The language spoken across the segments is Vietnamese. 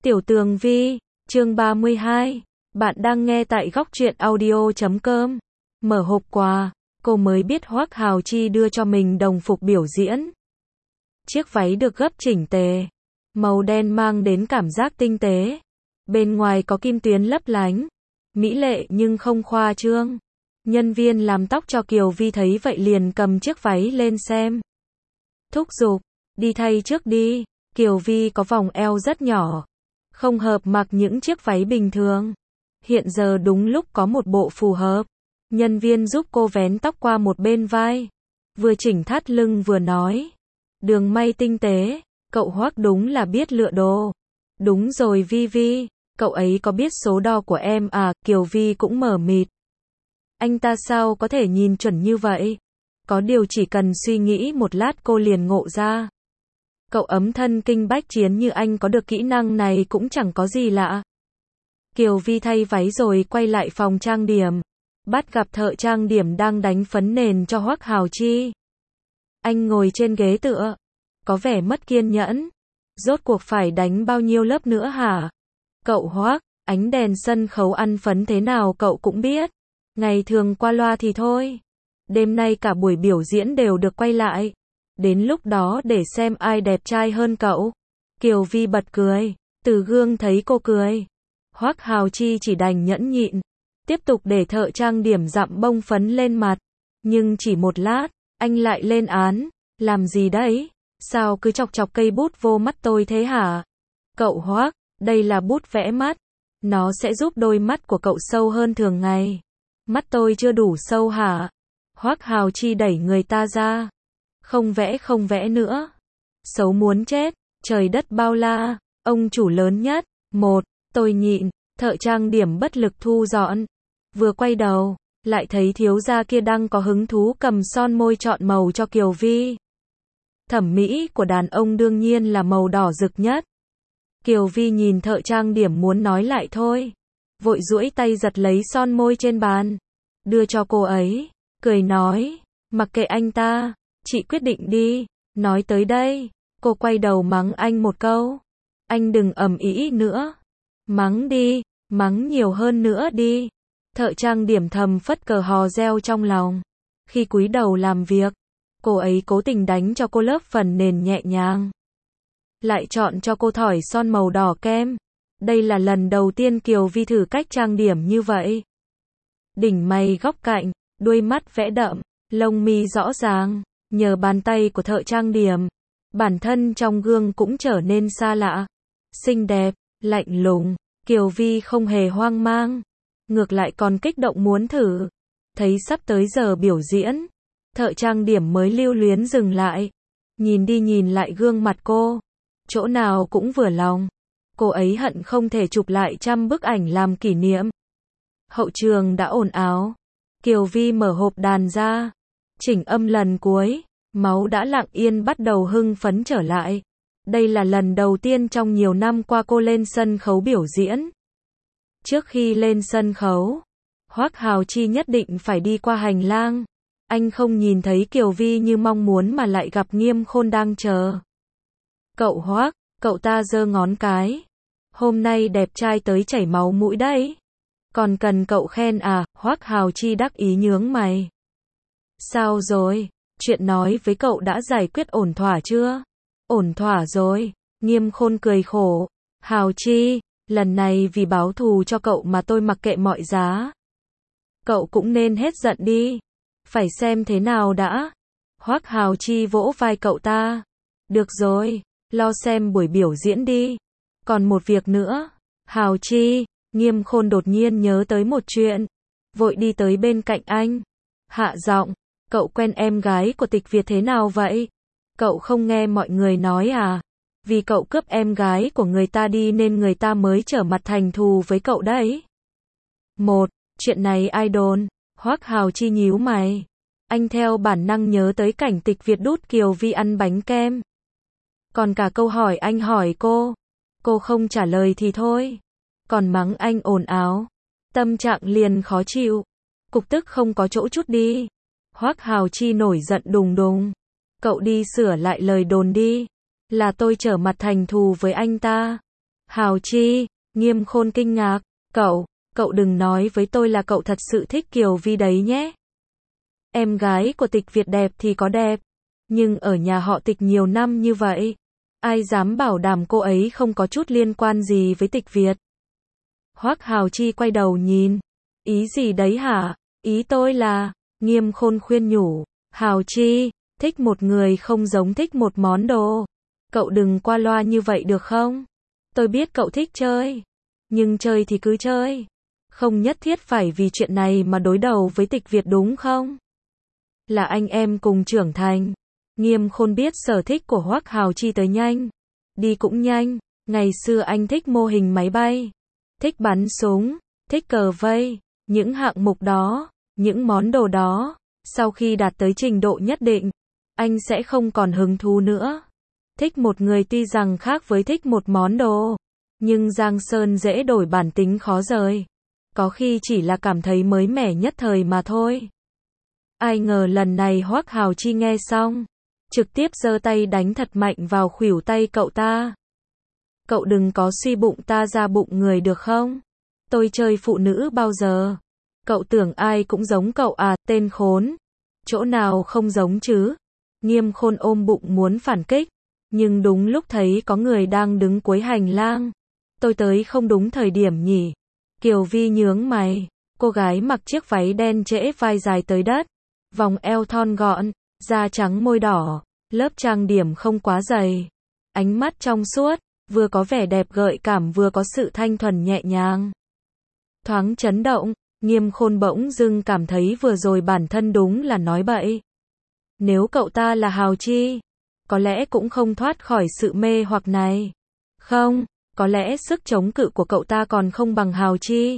Tiểu Tường Vi, chương 32. Bạn đang nghe tại góc truyện audio.com. Mở hộp quà, cô mới biết Hoắc Hào Chi đưa cho mình đồng phục biểu diễn. Chiếc váy được gấp chỉnh tề, màu đen mang đến cảm giác tinh tế. Bên ngoài có kim tuyến lấp lánh, mỹ lệ nhưng không khoa trương. Nhân viên làm tóc cho Kiều Vi thấy vậy liền cầm chiếc váy lên xem. Thúc giục, đi thay trước đi. Kiều Vi có vòng eo rất nhỏ, không hợp mặc những chiếc váy bình thường. Hiện giờ đúng lúc có một bộ phù hợp. Nhân viên giúp cô vén tóc qua một bên vai, vừa chỉnh thắt lưng vừa nói. Đường may tinh tế, cậu Hoắc đúng là biết lựa đồ. Đúng rồi Vi Vi, cậu ấy có biết số đo của em à? Kiều Vi cũng mờ mịt. Anh ta sao có thể nhìn chuẩn như vậy? Có điều chỉ cần suy nghĩ một lát cô liền ngộ ra. Cậu ấm thân kinh bách chiến như anh có được kỹ năng này cũng chẳng có gì lạ. Kiều Vi thay váy rồi quay lại phòng trang điểm. Bắt gặp thợ trang điểm đang đánh phấn nền cho Hoắc Hào Chi. Anh ngồi trên ghế tựa, có vẻ mất kiên nhẫn. Rốt cuộc phải đánh bao nhiêu lớp nữa hả? Cậu Hoắc, ánh đèn sân khấu ăn phấn thế nào cậu cũng biết. Ngày thường qua loa thì thôi. Đêm nay cả buổi biểu diễn đều được quay lại. Đến lúc đó để xem ai đẹp trai hơn cậu. Kiều Vi bật cười, từ gương thấy cô cười. Hoắc Hào Chi chỉ đành nhẫn nhịn, tiếp tục để thợ trang điểm dặm bông phấn lên mặt. Nhưng chỉ một lát, anh lại lên án. Làm gì đấy? Sao cứ chọc chọc cây bút vô mắt tôi thế hả? Cậu Hoắc, đây là bút vẽ mắt. Nó sẽ giúp đôi mắt của cậu sâu hơn thường ngày. Mắt tôi chưa đủ sâu hả? Hoắc Hào Chi đẩy người ta ra. Không vẽ nữa. Xấu muốn chết, trời đất bao la, ông chủ lớn nhất. Tôi nhịn, thợ trang điểm bất lực thu dọn. Vừa quay đầu, lại thấy thiếu gia kia đang có hứng thú cầm son môi chọn màu cho Kiều Vi. Thẩm mỹ của đàn ông đương nhiên là màu đỏ rực nhất. Kiều Vi nhìn thợ trang điểm muốn nói lại thôi. Vội duỗi tay giật lấy son môi trên bàn. Đưa cho cô ấy, cười nói, mặc kệ anh ta. Chị quyết định đi. Nói tới đây, cô quay đầu mắng anh một câu. Anh đừng ầm ĩ nữa. Mắng đi, mắng nhiều hơn nữa đi. Thợ trang điểm thầm phất cờ hò reo trong lòng. Khi cúi đầu làm việc, cô ấy cố tình đánh cho cô lớp phần nền nhẹ nhàng. Lại chọn cho cô thỏi son màu đỏ kem. Đây là lần đầu tiên Kiều Vi thử cách trang điểm như vậy. Đỉnh mày góc cạnh, đuôi mắt vẽ đậm, lông mi rõ ràng. Nhờ bàn tay của thợ trang điểm, bản thân trong gương cũng trở nên xa lạ, xinh đẹp, lạnh lùng. Kiều Vi không hề hoang mang, ngược lại còn kích động muốn thử. Thấy sắp tới giờ biểu diễn, thợ trang điểm mới lưu luyến dừng lại, nhìn đi nhìn lại gương mặt cô, chỗ nào cũng vừa lòng. Cô ấy hận không thể chụp lại 100 bức ảnh làm kỷ niệm. Hậu trường đã ồn ào. Kiều Vi mở hộp đàn ra, chỉnh âm lần cuối, máu đã lặng yên bắt đầu hưng phấn trở lại. Đây là lần đầu tiên trong nhiều năm qua cô lên sân khấu biểu diễn. Trước khi lên sân khấu, Hoắc Hào Chi nhất định phải đi qua hành lang. Anh không nhìn thấy Kiều Vi như mong muốn mà lại gặp Nghiêm Khôn đang chờ. Cậu Hoắc, cậu ta giơ ngón cái. Hôm nay đẹp trai tới chảy máu mũi đấy. Còn cần cậu khen à? Hoắc Hào Chi đắc ý nhướng mày. Sao rồi? Chuyện nói với cậu đã giải quyết ổn thỏa chưa? Ổn thỏa rồi. Nghiêm Khôn cười khổ. Hào Chi, lần này vì báo thù cho cậu mà tôi mặc kệ mọi giá. Cậu cũng nên hết giận đi. Phải xem thế nào đã. Hoắc Hào Chi vỗ vai cậu ta. Được rồi, lo xem buổi biểu diễn đi. Còn một việc nữa. Hào Chi, Nghiêm Khôn đột nhiên nhớ tới một chuyện. Vội đi tới bên cạnh anh. Hạ giọng. Cậu quen em gái của Tịch Việt thế nào vậy? Cậu không nghe mọi người nói à? Vì cậu cướp em gái của người ta đi nên người ta mới trở mặt thành thù với cậu đấy. Chuyện này ai đồn? Hoắc Hào Chi nhíu mày. Anh theo bản năng nhớ tới cảnh Tịch Việt đút Kiều Vi ăn bánh kem. Còn cả câu hỏi anh hỏi cô không trả lời thì thôi. Còn mắng anh ồn ào. Tâm trạng liền khó chịu. Cục tức không có chỗ chút đi. Hoắc Hào Chi nổi giận đùng đùng. Cậu đi sửa lại lời đồn đi. Là tôi trở mặt thành thù với anh ta. Hào Chi, Nghiêm Khôn kinh ngạc, cậu đừng nói với tôi là cậu thật sự thích Kiều Vi đấy nhé. Em gái của Tịch Việt đẹp thì có đẹp, nhưng ở nhà họ Tịch nhiều năm như vậy, ai dám bảo đảm cô ấy không có chút liên quan gì với Tịch Việt. Hoắc Hào Chi quay đầu nhìn, ý gì đấy hả? Ý tôi là, Nghiêm Khôn khuyên nhủ, Hào Chi, thích một người không giống thích một món đồ. Cậu đừng qua loa như vậy được không? Tôi biết cậu thích chơi, nhưng chơi thì cứ chơi. Không nhất thiết phải vì chuyện này mà đối đầu với Tịch Việt đúng không? Là anh em cùng trưởng thành. Nghiêm Khôn biết sở thích của Hoắc Hào Chi tới nhanh, đi cũng nhanh. Ngày xưa anh thích mô hình máy bay, thích bắn súng, thích cờ vây, những hạng mục đó, những món đồ đó. Sau khi đạt tới trình độ nhất định, anh sẽ không còn hứng thú nữa. Thích một người tuy rằng khác với thích một món đồ, nhưng giang sơn dễ đổi bản tính khó rời. Có khi chỉ là cảm thấy mới mẻ nhất thời mà thôi. Ai ngờ lần này Hoắc Hào Chi nghe xong, trực tiếp giơ tay đánh thật mạnh vào khuỷu tay cậu ta. Cậu đừng có suy bụng ta ra bụng người được không? Tôi chơi phụ nữ bao giờ? Cậu tưởng ai cũng giống cậu à, tên khốn. Chỗ nào không giống chứ? Nghiêm Khôn ôm bụng muốn phản kích, nhưng đúng lúc thấy có người đang đứng cuối hành lang. Tôi tới không đúng thời điểm nhỉ? Kiều Vi nhướng mày, cô gái mặc chiếc váy đen trễ vai dài tới đất, vòng eo thon gọn, da trắng môi đỏ, lớp trang điểm không quá dày, ánh mắt trong suốt, vừa có vẻ đẹp gợi cảm vừa có sự thanh thuần nhẹ nhàng. Thoáng chấn động, Nghiêm Khôn bỗng dưng cảm thấy vừa rồi bản thân đúng là nói bậy. Nếu cậu ta là Hào Chi, có lẽ cũng không thoát khỏi sự mê hoặc này. Không, có lẽ sức chống cự của cậu ta còn không bằng Hào Chi.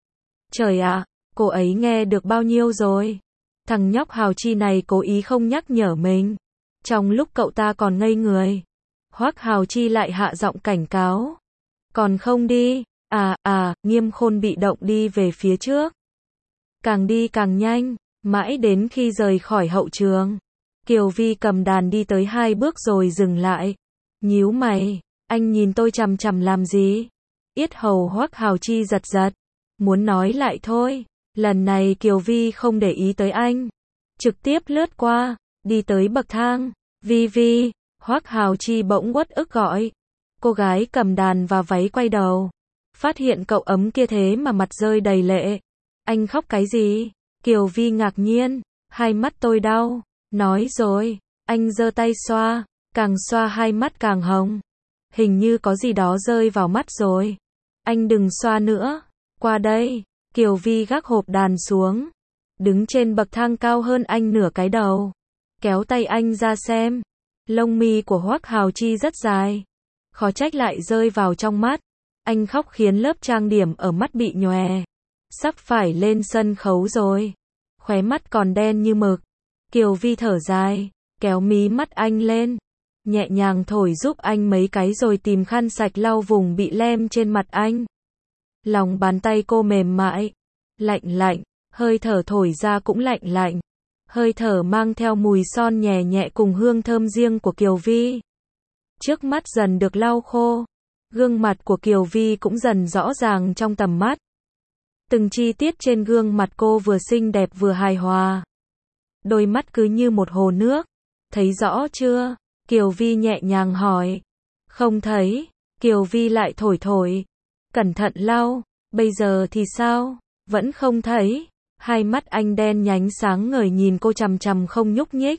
Trời ạ, cô ấy nghe được bao nhiêu rồi? Thằng nhóc Hào Chi này cố ý không nhắc nhở mình. Trong lúc cậu ta còn ngây người, Hoắc Hào Chi lại hạ giọng cảnh cáo. Còn không đi? Nghiêm Khôn bị động đi về phía trước. Càng đi càng nhanh, mãi đến khi rời khỏi hậu trường. Kiều Vi cầm đàn đi tới 2 bước rồi dừng lại. Nhíu mày, anh nhìn tôi chằm chằm làm gì? Yết hầu Hoắc Hào Chi giật giật, muốn nói lại thôi. Lần này Kiều Vi không để ý tới anh, trực tiếp lướt qua, đi tới bậc thang. Vi, Hoắc Hào Chi bỗng uất ức gọi. Cô gái cầm đàn và váy quay đầu, phát hiện cậu ấm kia thế mà mặt rơi đầy lệ. Anh khóc cái gì? Kiều Vi ngạc nhiên, hai mắt tôi đau. Nói rồi, anh giơ tay xoa, càng xoa hai mắt càng hồng. Hình như có gì đó rơi vào mắt rồi. Anh đừng xoa nữa, qua đây. Kiều Vi gác hộp đàn xuống, đứng trên bậc thang cao hơn anh nửa cái đầu, kéo tay anh ra xem. Lông mi của Hoắc Hào Chi rất dài, khó trách lại rơi vào trong mắt. Anh khóc khiến lớp trang điểm ở mắt bị nhòe, sắp phải lên sân khấu rồi. Khóe mắt còn đen như mực. Kiều Vi thở dài, kéo mí mắt anh lên, nhẹ nhàng thổi giúp anh mấy cái rồi tìm khăn sạch lau vùng bị lem trên mặt anh. Lòng bàn tay cô mềm mại, lạnh, hơi thở thổi ra cũng lạnh. Hơi thở mang theo mùi son nhẹ nhẹ cùng hương thơm riêng của Kiều Vi. Trước mắt dần được lau khô, gương mặt của Kiều Vi cũng dần rõ ràng trong tầm mắt. Từng chi tiết trên gương mặt cô vừa xinh đẹp vừa hài hòa. Đôi mắt cứ như một hồ nước. Thấy rõ chưa? Kiều Vi nhẹ nhàng hỏi. Không thấy. Kiều Vi lại thổi. Cẩn thận lau. Bây giờ thì sao? Vẫn không thấy. Hai mắt anh đen nhánh sáng ngời nhìn cô chằm chằm không nhúc nhích.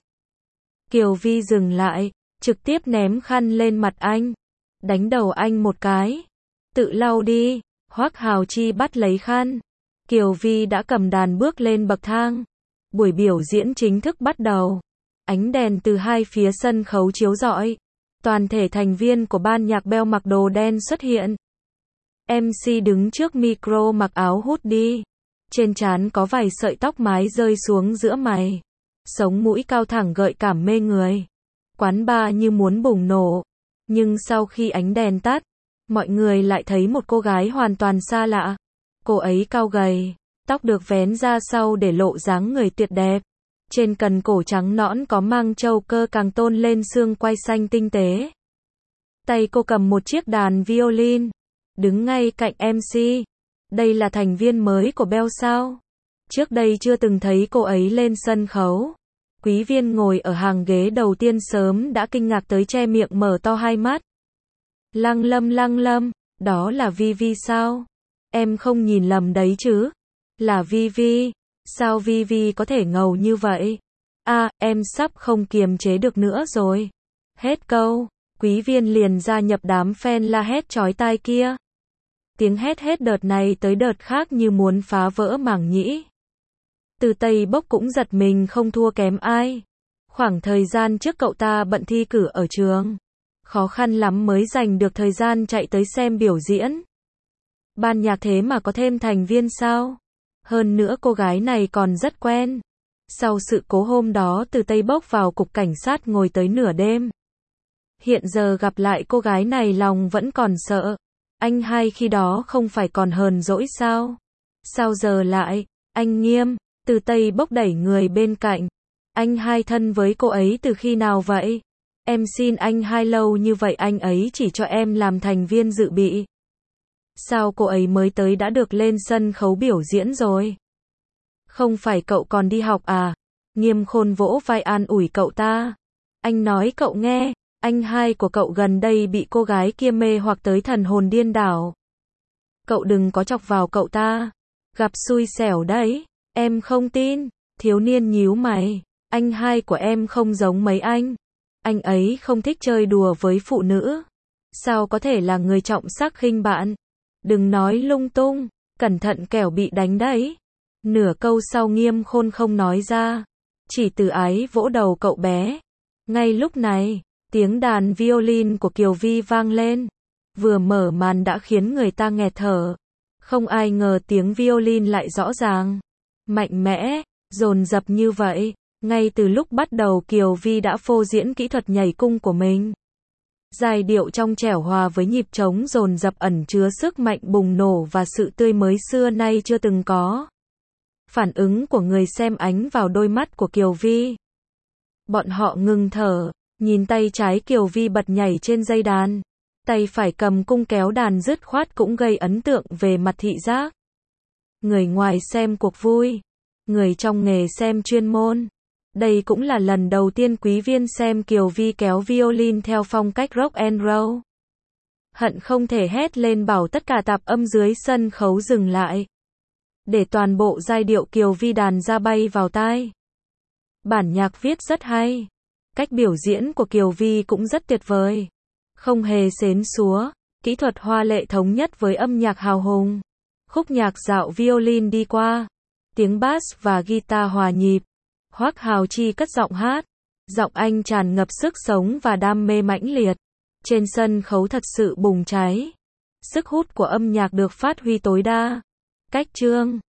Kiều Vi dừng lại, trực tiếp ném khăn lên mặt anh, đánh đầu anh một cái. Tự lau đi. Hoắc Hào Chi bắt lấy khăn. Kiều Vi đã cầm đàn bước lên bậc thang. Buổi biểu diễn chính thức bắt đầu. Ánh đèn từ hai phía sân khấu chiếu rọi. Toàn thể thành viên của ban nhạc Bell mặc đồ đen xuất hiện. MC đứng trước micro mặc áo hoodie. Trên trán có vài sợi tóc mái rơi xuống giữa mày. Sống mũi cao thẳng gợi cảm mê người. Quán bar như muốn bùng nổ. Nhưng sau khi ánh đèn tắt, mọi người lại thấy một cô gái hoàn toàn xa lạ. Cô ấy cao gầy, tóc được vén ra sau để lộ dáng người tuyệt đẹp. Trên cần cổ trắng nõn có mang châu cơ càng tôn lên xương quai xanh tinh tế. Tay cô cầm một chiếc đàn violin, đứng ngay cạnh MC. Đây là thành viên mới của Bell sao? Trước đây chưa từng thấy cô ấy lên sân khấu. Quý viên ngồi ở hàng ghế đầu tiên sớm đã kinh ngạc tới che miệng mở to hai mắt. Lăng Lâm, đó là Vivi sao? Em không nhìn lầm đấy chứ? Là Vivi, sao Vivi có thể ngầu như vậy? À, em sắp không kiềm chế được nữa rồi. Hết câu, quý viên liền gia nhập đám fan la hét chói tai kia. Tiếng hét hết đợt này tới đợt khác như muốn phá vỡ màng nhĩ. Từ Tây Bốc cũng giật mình không thua kém ai. Khoảng thời gian trước cậu ta bận thi cử ở trường. Khó khăn lắm mới dành được thời gian chạy tới xem biểu diễn. Ban nhạc thế mà có thêm thành viên sao? Hơn nữa cô gái này còn rất quen. Sau sự cố hôm đó Từ Tây Bốc vào cục cảnh sát ngồi tới nửa đêm. Hiện giờ gặp lại cô gái này lòng vẫn còn sợ. Anh hai khi đó không phải còn hờn dỗi sao? Sao giờ lại? Anh Nghiêm. Từ Tây Bốc đẩy người bên cạnh. Anh hai thân với cô ấy từ khi nào vậy? Em xin anh hai lâu như vậy anh ấy chỉ cho em làm thành viên dự bị. Sao cô ấy mới tới đã được lên sân khấu biểu diễn rồi? Không phải cậu còn đi học à? Nghiêm Khôn vỗ vai an ủi cậu ta. Anh nói cậu nghe, anh hai của cậu gần đây bị cô gái kia mê hoặc tới thần hồn điên đảo. Cậu đừng có chọc vào cậu ta. Gặp xui xẻo đấy. Em không tin. Thiếu niên nhíu mày. Anh hai của em không giống mấy anh. Anh ấy không thích chơi đùa với phụ nữ. Sao có thể là người trọng sắc khinh bạn? Đừng nói lung tung, cẩn thận kẻo bị đánh đấy. Nửa câu sau Nghiêm Khôn không nói ra, chỉ từ ái vỗ đầu cậu bé. Ngay lúc này, tiếng đàn violin của Kiều Vi vang lên. Vừa mở màn đã khiến người ta nghẹt thở. Không ai ngờ tiếng violin lại rõ ràng, mạnh mẽ, dồn dập như vậy. Ngay từ lúc bắt đầu Kiều Vi đã phô diễn kỹ thuật nhảy cung của mình. Giai điệu trong trẻo hòa với nhịp trống dồn dập ẩn chứa sức mạnh bùng nổ và sự tươi mới xưa nay chưa từng có. Phản ứng của người xem ánh vào đôi mắt của Kiều Vi. Bọn họ ngừng thở, nhìn tay trái Kiều Vi bật nhảy trên dây đàn. Tay phải cầm cung kéo đàn dứt khoát cũng gây ấn tượng về mặt thị giác. Người ngoài xem cuộc vui, người trong nghề xem chuyên môn. Đây cũng là lần đầu tiên quý viên xem Kiều Vi kéo violin theo phong cách rock and roll. Hận không thể hét lên bảo tất cả tạp âm dưới sân khấu dừng lại. Để toàn bộ giai điệu Kiều Vi đàn ra bay vào tai. Bản nhạc viết rất hay. Cách biểu diễn của Kiều Vi cũng rất tuyệt vời. Không hề xến xúa, kỹ thuật hoa lệ thống nhất với âm nhạc hào hùng. Khúc nhạc dạo violin đi qua. Tiếng bass và guitar hòa nhịp. Hoắc Hào Chi cất giọng hát. Giọng anh tràn ngập sức sống và đam mê mãnh liệt. Trên sân khấu thật sự bùng cháy. Sức hút của âm nhạc được phát huy tối đa. Cách chương